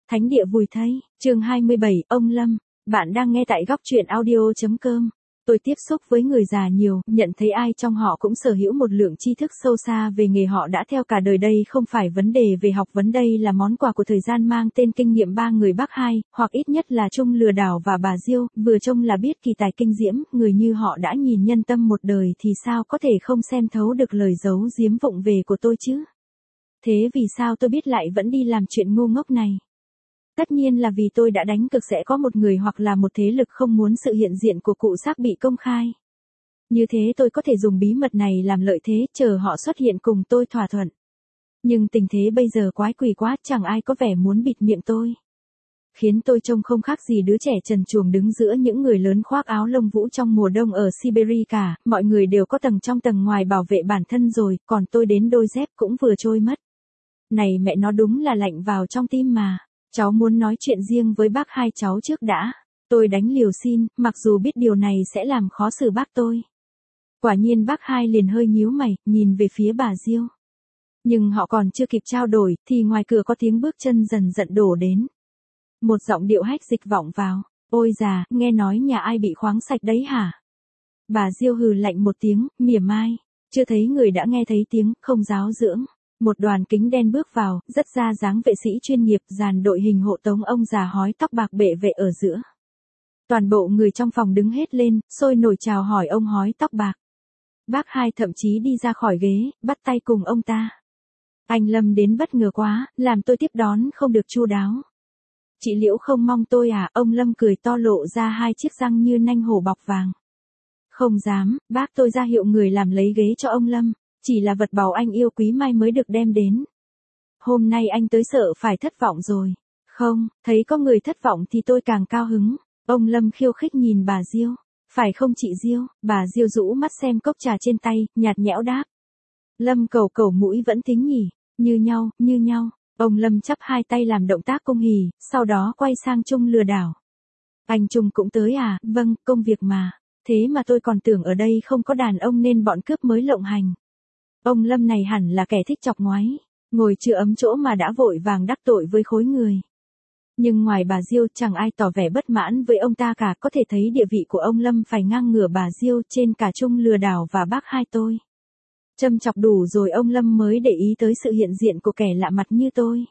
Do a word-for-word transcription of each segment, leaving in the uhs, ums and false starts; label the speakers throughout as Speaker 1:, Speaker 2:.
Speaker 1: Thánh địa vùi thây, chương hai mươi bảy, ông Lâm. Bạn đang nghe tại góc truyện audio chấm com. Tôi tiếp xúc với người già nhiều, nhận thấy ai trong họ cũng sở hữu một lượng tri thức sâu xa về nghề họ đã theo cả đời. Đây không phải vấn đề về học vấn, đây là món quà của thời gian mang tên kinh nghiệm ba người bác hai, hoặc ít nhất là Trung lừa đảo và bà Diêu, vừa trông là biết kỳ tài kinh diễm, người như họ đã nhìn nhân tâm một đời thì sao có thể không xem thấu được lời giấu giếm vụng về của tôi chứ? Thế vì sao tôi biết lại vẫn đi làm chuyện ngu ngốc này? Tất nhiên là vì tôi đã đánh cược sẽ có một người hoặc là một thế lực không muốn sự hiện diện của cụ xác bị công khai. Như thế tôi có thể dùng bí mật này làm lợi thế, chờ họ xuất hiện cùng tôi thỏa thuận. Nhưng tình thế bây giờ quái quỷ quá, chẳng ai có vẻ muốn bịt miệng tôi. Khiến tôi trông không khác gì đứa trẻ trần truồng đứng giữa những người lớn khoác áo lông vũ trong mùa đông ở Siberia cả, mọi người đều có tầng trong tầng ngoài bảo vệ bản thân rồi, còn tôi đến đôi dép cũng vừa trôi mất. Này mẹ nó, đúng là lạnh vào trong tim mà. Cháu muốn nói chuyện riêng với bác hai cháu trước đã. Tôi đánh liều xin, mặc dù biết điều này sẽ làm khó xử bác tôi. Quả nhiên bác hai liền hơi nhíu mày, nhìn về phía bà Diêu. Nhưng họ còn chưa kịp trao đổi, thì ngoài cửa có tiếng bước chân dần dần đổ đến. Một giọng điệu hách dịch vọng vào. Ôi già, nghe nói nhà ai bị khoáng sạch đấy hả? Bà Diêu hừ lạnh một tiếng, mỉa mai. Chưa thấy người đã nghe thấy tiếng, không giáo dưỡng. Một đoàn kính đen bước vào, rất ra dáng vệ sĩ chuyên nghiệp, dàn đội hình hộ tống ông già hói tóc bạc bệ vệ ở giữa. Toàn bộ người trong phòng đứng hết lên, sôi nổi chào hỏi ông hói tóc bạc. Bác hai thậm chí đi ra khỏi ghế, bắt tay cùng ông ta. Anh Lâm đến bất ngờ quá, làm tôi tiếp đón không được chu đáo. Chị Liễu không mong tôi à? Ông Lâm cười to lộ ra hai chiếc răng như nanh hổ bọc vàng. Không dám, bác tôi ra hiệu người làm lấy ghế cho ông Lâm. Chỉ là vật báu anh yêu quý mai mới được đem đến. Hôm nay anh tới sợ phải thất vọng rồi. Không, thấy có người thất vọng thì tôi càng cao hứng. Ông Lâm khiêu khích nhìn bà Diêu. Phải không chị Diêu? Bà Diêu rũ mắt xem cốc trà trên tay, nhạt nhẽo đáp. Lâm cầu cầu mũi vẫn tính nhỉ. Như nhau, như nhau. Ông Lâm chắp hai tay làm động tác cung hỉ, sau đó quay sang Trung lừa đảo. Anh Trung cũng tới à? Vâng, công việc mà. Thế mà tôi còn tưởng ở đây không có đàn ông nên bọn cướp mới lộng hành. Ông Lâm này hẳn là kẻ thích chọc ngoáy, ngồi chưa ấm chỗ mà đã vội vàng đắc tội với khối người. Nhưng ngoài bà Diêu chẳng ai tỏ vẻ bất mãn với ông ta cả, có thể thấy địa vị của ông Lâm phải ngang ngửa bà Diêu trên cả Trung lừa đảo và bác hai tôi. Châm chọc đủ rồi ông Lâm mới để ý tới sự hiện diện của kẻ lạ mặt như tôi.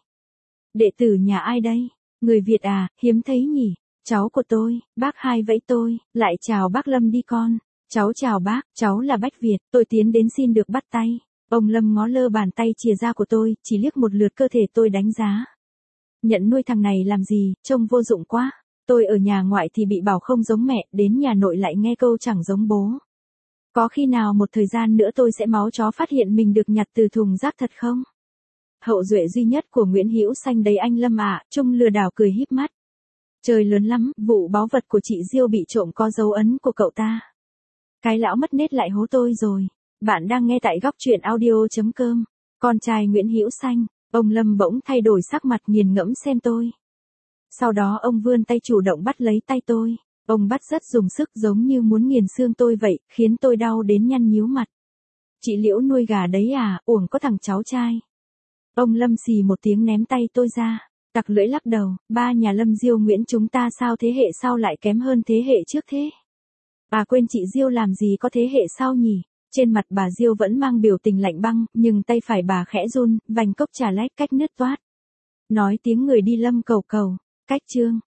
Speaker 1: Đệ tử nhà ai đây? Người Việt à, hiếm thấy nhỉ? Cháu của tôi, bác hai vẫy tôi, lại chào bác Lâm đi con. Cháu chào bác, cháu là Bách Việt, tôi tiến đến xin được bắt tay. Ông Lâm ngó lơ bàn tay chìa ra của tôi, chỉ liếc một lượt cơ thể tôi đánh giá. Nhận nuôi thằng này làm gì, trông vô dụng quá. Tôi ở nhà ngoại thì bị bảo không giống mẹ, đến nhà nội lại nghe câu chẳng giống bố. Có khi nào một thời gian nữa tôi sẽ máu chó phát hiện mình được nhặt từ thùng rác thật không? Hậu duệ duy nhất của Nguyễn Hữu Xanh đấy anh Lâm ạ. Trung lừa đảo cười híp mắt. Trời lớn lắm, vụ báu vật của chị Diêu bị trộm có dấu ấn của cậu ta. Cái lão mất nết lại hố tôi rồi. Bạn đang nghe tại góc truyện audio chấm com. Con trai Nguyễn Hữu Xanh. Ông Lâm bỗng thay đổi sắc mặt nghiền ngẫm xem tôi. Sau đó ông vươn tay chủ động bắt lấy tay tôi. Ông bắt rất dùng sức giống như muốn nghiền xương tôi vậy, khiến tôi đau đến nhăn nhíu mặt. Chị Liễu nuôi gà đấy à, uổng có thằng cháu trai. Ông Lâm xì một tiếng ném tay tôi ra. Tặc lưỡi lắc đầu, ba nhà Lâm Diêu Nguyễn chúng ta sao thế hệ sau lại kém hơn thế hệ trước thế? Bà quên chị Diêu làm gì có thế hệ sau nhỉ? Trên mặt bà Diêu vẫn mang biểu tình lạnh băng, nhưng tay phải bà khẽ run, vành cốc trà lách cách nứt toát. Nói tiếng người đi Lâm cầu cầu, cách chương.